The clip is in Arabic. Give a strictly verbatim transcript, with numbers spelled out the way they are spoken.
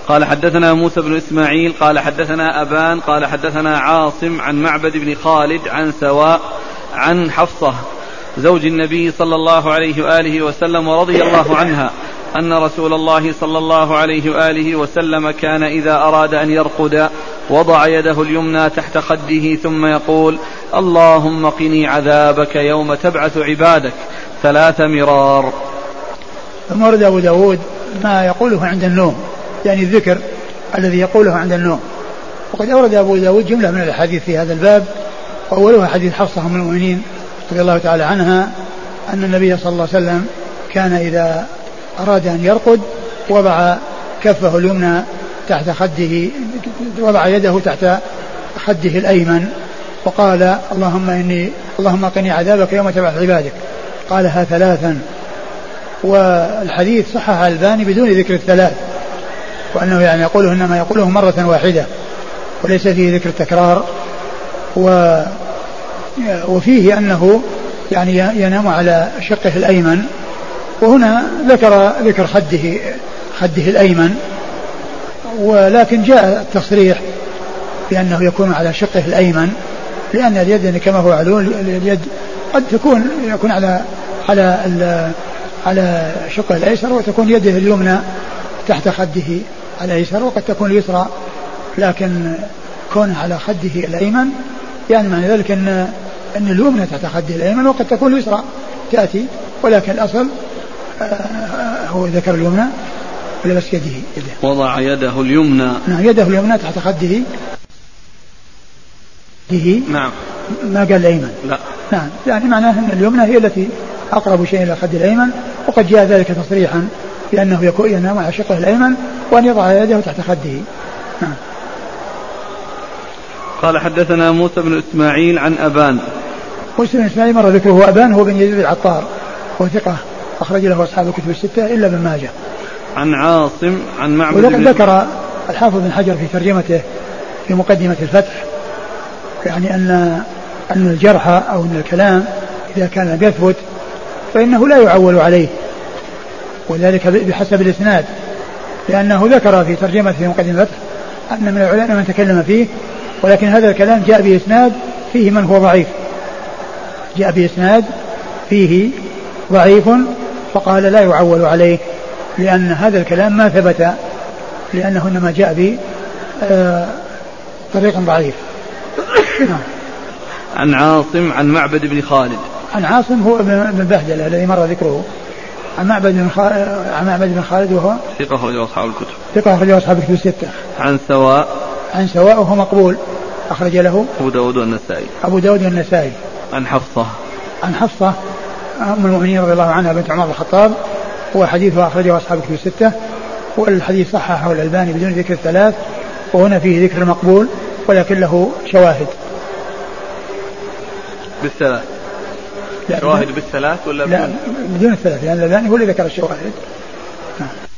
قال حدثنا موسى بن إسماعيل قال حدثنا أبان قال حدثنا عاصم عن معبد بن خالد عن سواء عن حفصة زوج النبي صلى الله عليه وآله وسلم ورضي الله عنها أن رسول الله صلى الله عليه وآله وسلم كان إذا أراد أن يرقد وضع يده اليمنى تحت خده ثم يقول اللهم قني عذابك يوم تبعث عبادك ثلاث مرار. ثم ورد أبو داود ما يقوله عند النوم، يعني الذكر الذي يقوله عند النوم. وقد أورد أبو داود جملة من الحديث في هذا الباب، وأولها حديث حفصة أم المؤمنين رضي الله تعالى عنها أن النبي صلى الله عليه وسلم كان إذا أراد أن يرقد وضع كفه اليمنى تحت خده، وضع يده تحت خده الأيمن وقال اللهم إني اللهم قني عذابك يوم تبعث عبادك، قالها ثلاثا. والحديث صحح الألباني بدون ذكر الثلاث، وأنه يعني يقوله إنما يقوله مرة واحدة وليس فيه ذكر التكرار. و وفيه أنه يعني ينام على شقه الأيمن، وهنا ذكر ذكر خده خده الأيمن، ولكن جاء التصريح بأنه يكون على شقه الأيمن، لأن اليد كما هو معلوم اليد قد تكون يكون على على على شقه الأيسر، وتكون يده اليمنى تحت خده الأيسر، وقد تكون اليسرى، لكن كون على خده الأيمن يعني معنى ذلك أن أن اليمنى تحت خده الأيمن، وقد تكون اليسرى تأتي، ولكن الأصل هو ذكر اليمنى ولا بس يده, يده وضع يده اليمنى نعم يده اليمنى تحت خده يده نعم ما قال الأيمن لا نعم، يعني معناه أن اليمنى هي التي أقرب شيء إلى خد الأيمن، وقد جاء ذلك تصريحا بأنه يكون ينام على شقه الأيمن وأن يضع يده تحت خده. نعم. قال حدثنا موسى بن إسماعيل عن أبان. موسى بن إسماعيل مر ذكره، أبان هو بن يزيد العطار وثقة أخرج له أصحاب الكتب الستة إلا ابن ماجه. عن عاصم عن معبد. ولقد ذكر الحافظ بن حجر في ترجمته في مقدمة الفتح يعني أن أن الجرح أو أن الكلام إذا كان يثبت فإنه لا يعول عليه، وذلك بحسب الإسناد، لأنه ذكر في ترجمة في مقدمة الفتح أن من العلماء من تكلم فيه، ولكن هذا الكلام جاء بإسناد فيه من هو ضعيف، جاء بإسناد فيه ضعيف، فقال لا يعول عليه لأن هذا الكلام ما ثبت، لأنه إنما جاء بطريق ضعيف. عن عاصم عن معبد بن خالد. عن عاصم هو ابن بهدلة الذي مر ذكره. عن معبد بن خالد عن معبد بن خالد وهو ثقة أخرج أصحاب الكتب. ثقة أخرج أصحاب الكتب الستة. عن سواء. عن سواء وهو مقبول أخرج له أبو داود والنسائي. أبو داود والنسائي. عن حفصة. عن حفصة أم المؤمنين رضي الله عنها بنت عمر الخطاب، وحديثها أخرجه أصحاب الكتب الستة، والحديث صححه الألباني بدون ذكر الثلاث، وهنا فيه ذكر المقبول ولكن له شواهد. بالثلاث شواهد بالثلاث ولا لا بدون الثلاث، لأن الألباني هو اللي ذكر الشواهد.